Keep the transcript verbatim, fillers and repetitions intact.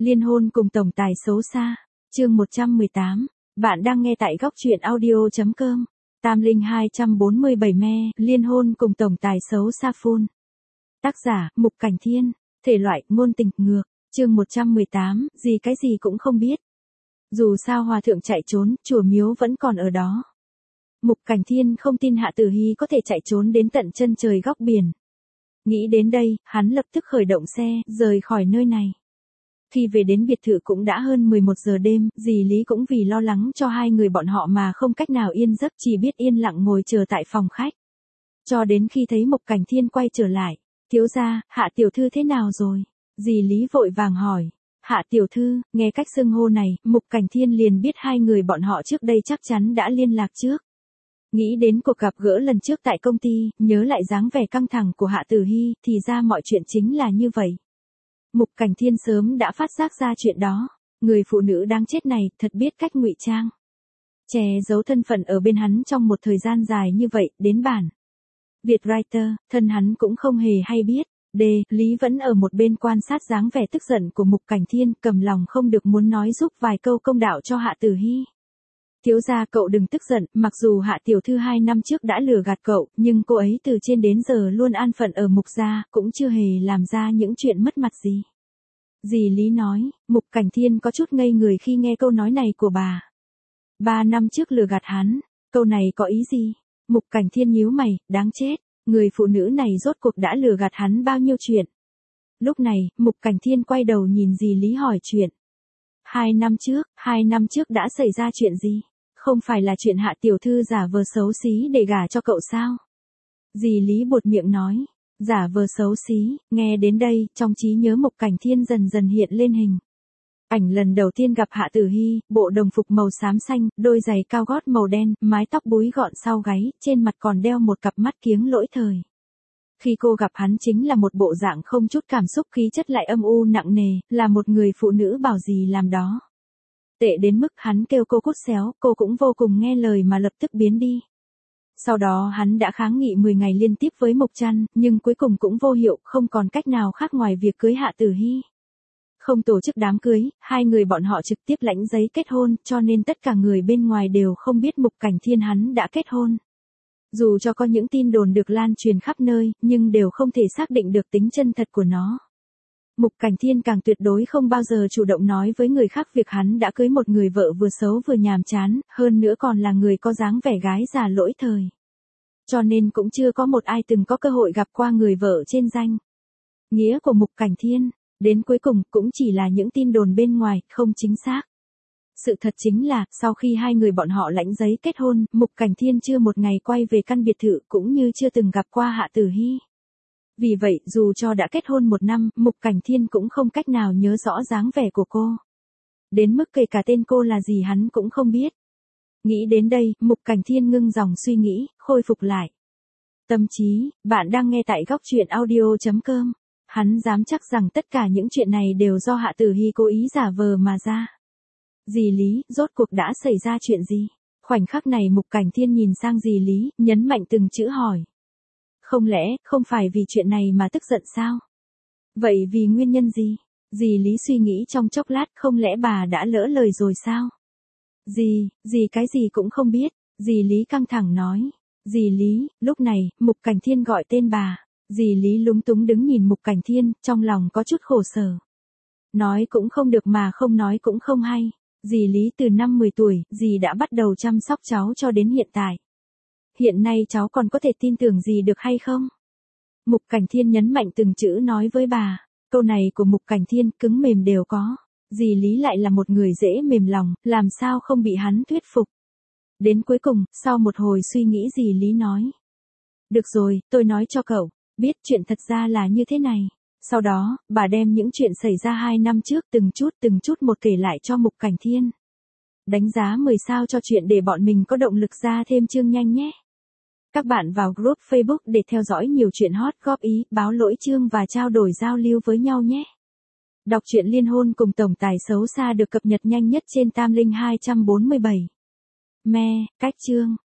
Liên hôn cùng tổng tài xấu xa, chương một trăm mười tám. Bạn đang nghe tại góc truyện audio.com. Tam Linh hai trăm bốn mươi bảy me, liên hôn cùng tổng tài xấu xa full. Tác giả, Mục Cảnh Thiên, thể loại, ngôn tình, ngược, chương một trăm mười tám, gì cái gì cũng không biết. Dù sao hòa thượng chạy trốn, chùa miếu vẫn còn ở đó. Mục Cảnh Thiên không tin Hạ Tử Hy có thể chạy trốn đến tận chân trời góc biển. Nghĩ đến đây, hắn lập tức khởi động xe, rời khỏi nơi này. Khi về đến biệt thự cũng đã hơn mười một giờ đêm, dì Lý cũng vì lo lắng cho hai người bọn họ mà không cách nào yên giấc, chỉ biết yên lặng ngồi chờ tại phòng khách. Cho đến khi thấy Mục Cảnh Thiên quay trở lại, thiếu gia, Hạ tiểu thư thế nào rồi? Dì Lý vội vàng hỏi. Hạ tiểu thư, nghe cách xưng hô này, Mục Cảnh Thiên liền biết hai người bọn họ trước đây chắc chắn đã liên lạc trước. Nghĩ đến cuộc gặp gỡ lần trước tại công ty, nhớ lại dáng vẻ căng thẳng của Hạ Tử Hy, thì ra mọi chuyện chính là như vậy. Mục Cảnh Thiên sớm đã phát giác ra chuyện đó, người phụ nữ đáng chết này thật biết cách ngụy trang. Che giấu thân phận ở bên hắn trong một thời gian dài như vậy, đến bản Việt Writer, thân hắn cũng không hề hay biết. D. Lý vẫn ở một bên quan sát dáng vẻ tức giận của Mục Cảnh Thiên, cầm lòng không được muốn nói giúp vài câu công đạo cho Hạ Tử Hy. Thiếu gia cậu đừng tức giận, mặc dù Hạ tiểu thư hai năm trước đã lừa gạt cậu, nhưng cô ấy từ trên đến giờ luôn an phận ở Mục gia, cũng chưa hề làm ra những chuyện mất mặt gì. Dì Lý nói. Mục Cảnh Thiên có chút ngây người khi nghe câu nói này của bà. Ba năm trước lừa gạt hắn, câu này có ý gì? Mục Cảnh Thiên nhíu mày, đáng chết, người phụ nữ này rốt cuộc đã lừa gạt hắn bao nhiêu chuyện. Lúc này, Mục Cảnh Thiên quay đầu nhìn dì Lý hỏi chuyện. Hai năm trước, hai năm trước đã xảy ra chuyện gì? Không phải là chuyện Hạ tiểu thư giả vờ xấu xí để gả cho cậu sao? Dì Lý buột miệng nói. Giả vờ xấu xí, nghe đến đây, trong trí nhớ Mục Cảnh Thiên dần dần hiện lên hình. Ảnh lần đầu tiên gặp Hạ Tử Hy, bộ đồng phục màu xám xanh, đôi giày cao gót màu đen, mái tóc búi gọn sau gáy, trên mặt còn đeo một cặp mắt kiếng lỗi thời. Khi cô gặp hắn chính là một bộ dạng không chút cảm xúc, khí chất lại âm u nặng nề, là một người phụ nữ bảo gì làm đó. Tệ đến mức hắn kêu cô cút xéo, cô cũng vô cùng nghe lời mà lập tức biến đi. Sau đó hắn đã kháng nghị mười ngày liên tiếp với Mục Trăn, nhưng cuối cùng cũng vô hiệu, không còn cách nào khác ngoài việc cưới Hạ Tử Hy. Không tổ chức đám cưới, hai người bọn họ trực tiếp lãnh giấy kết hôn, cho nên tất cả người bên ngoài đều không biết Mục Cảnh Thiên hắn đã kết hôn. Dù cho có những tin đồn được lan truyền khắp nơi, nhưng đều không thể xác định được tính chân thật của nó. Mục Cảnh Thiên càng tuyệt đối không bao giờ chủ động nói với người khác việc hắn đã cưới một người vợ vừa xấu vừa nhàm chán, hơn nữa còn là người có dáng vẻ gái già lỗi thời. Cho nên cũng chưa có một ai từng có cơ hội gặp qua người vợ trên danh nghĩa của Mục Cảnh Thiên, đến cuối cùng cũng chỉ là những tin đồn bên ngoài, không chính xác. Sự thật chính là, sau khi hai người bọn họ lãnh giấy kết hôn, Mục Cảnh Thiên chưa một ngày quay về căn biệt thự cũng như chưa từng gặp qua Hạ Tử Hy. Vì vậy, dù cho đã kết hôn một năm, Mục Cảnh Thiên cũng không cách nào nhớ rõ dáng vẻ của cô. Đến mức kể cả tên cô là gì hắn cũng không biết. Nghĩ đến đây, Mục Cảnh Thiên ngưng dòng suy nghĩ, khôi phục lại. Tâm trí, bạn đang nghe tại góc truyện audio.com. Hắn dám chắc rằng tất cả những chuyện này đều do Hạ Tử Hy cố ý giả vờ mà ra. Dì Lý, rốt cuộc đã xảy ra chuyện gì? Khoảnh khắc này Mục Cảnh Thiên nhìn sang dì Lý, nhấn mạnh từng chữ hỏi. Không lẽ, không phải vì chuyện này mà tức giận sao? Vậy vì nguyên nhân gì? Dì Lý suy nghĩ trong chốc lát, không lẽ bà đã lỡ lời rồi sao? Dì, dì cái gì cũng không biết, dì Lý căng thẳng nói. Dì Lý, lúc này, Mục Cảnh Thiên gọi tên bà. Dì Lý lúng túng đứng nhìn Mục Cảnh Thiên, trong lòng có chút khổ sở. Nói cũng không được mà không nói cũng không hay. Dì Lý từ năm mười tuổi, dì đã bắt đầu chăm sóc cháu cho đến hiện tại. Hiện nay cháu còn có thể tin tưởng dì được hay không? Mục Cảnh Thiên nhấn mạnh từng chữ nói với bà. Câu này của Mục Cảnh Thiên cứng mềm đều có. Dì Lý lại là một người dễ mềm lòng, làm sao không bị hắn thuyết phục. Đến cuối cùng, sau một hồi suy nghĩ dì Lý nói. Được rồi, tôi nói cho cậu, biết chuyện thật ra là như thế này. Sau đó, bà đem những chuyện xảy ra hai năm trước từng chút từng chút một kể lại cho Mục Cảnh Thiên. Đánh giá mười sao cho chuyện để bọn mình có động lực ra thêm chương nhanh nhé. Các bạn vào group Facebook để theo dõi nhiều chuyện hot, góp ý, báo lỗi chương và trao đổi giao lưu với nhau nhé. Đọc truyện liên hôn cùng tổng tài xấu xa được cập nhật nhanh nhất trên Tam Linh hai trăm bốn mươi bảy. Me, cách chương.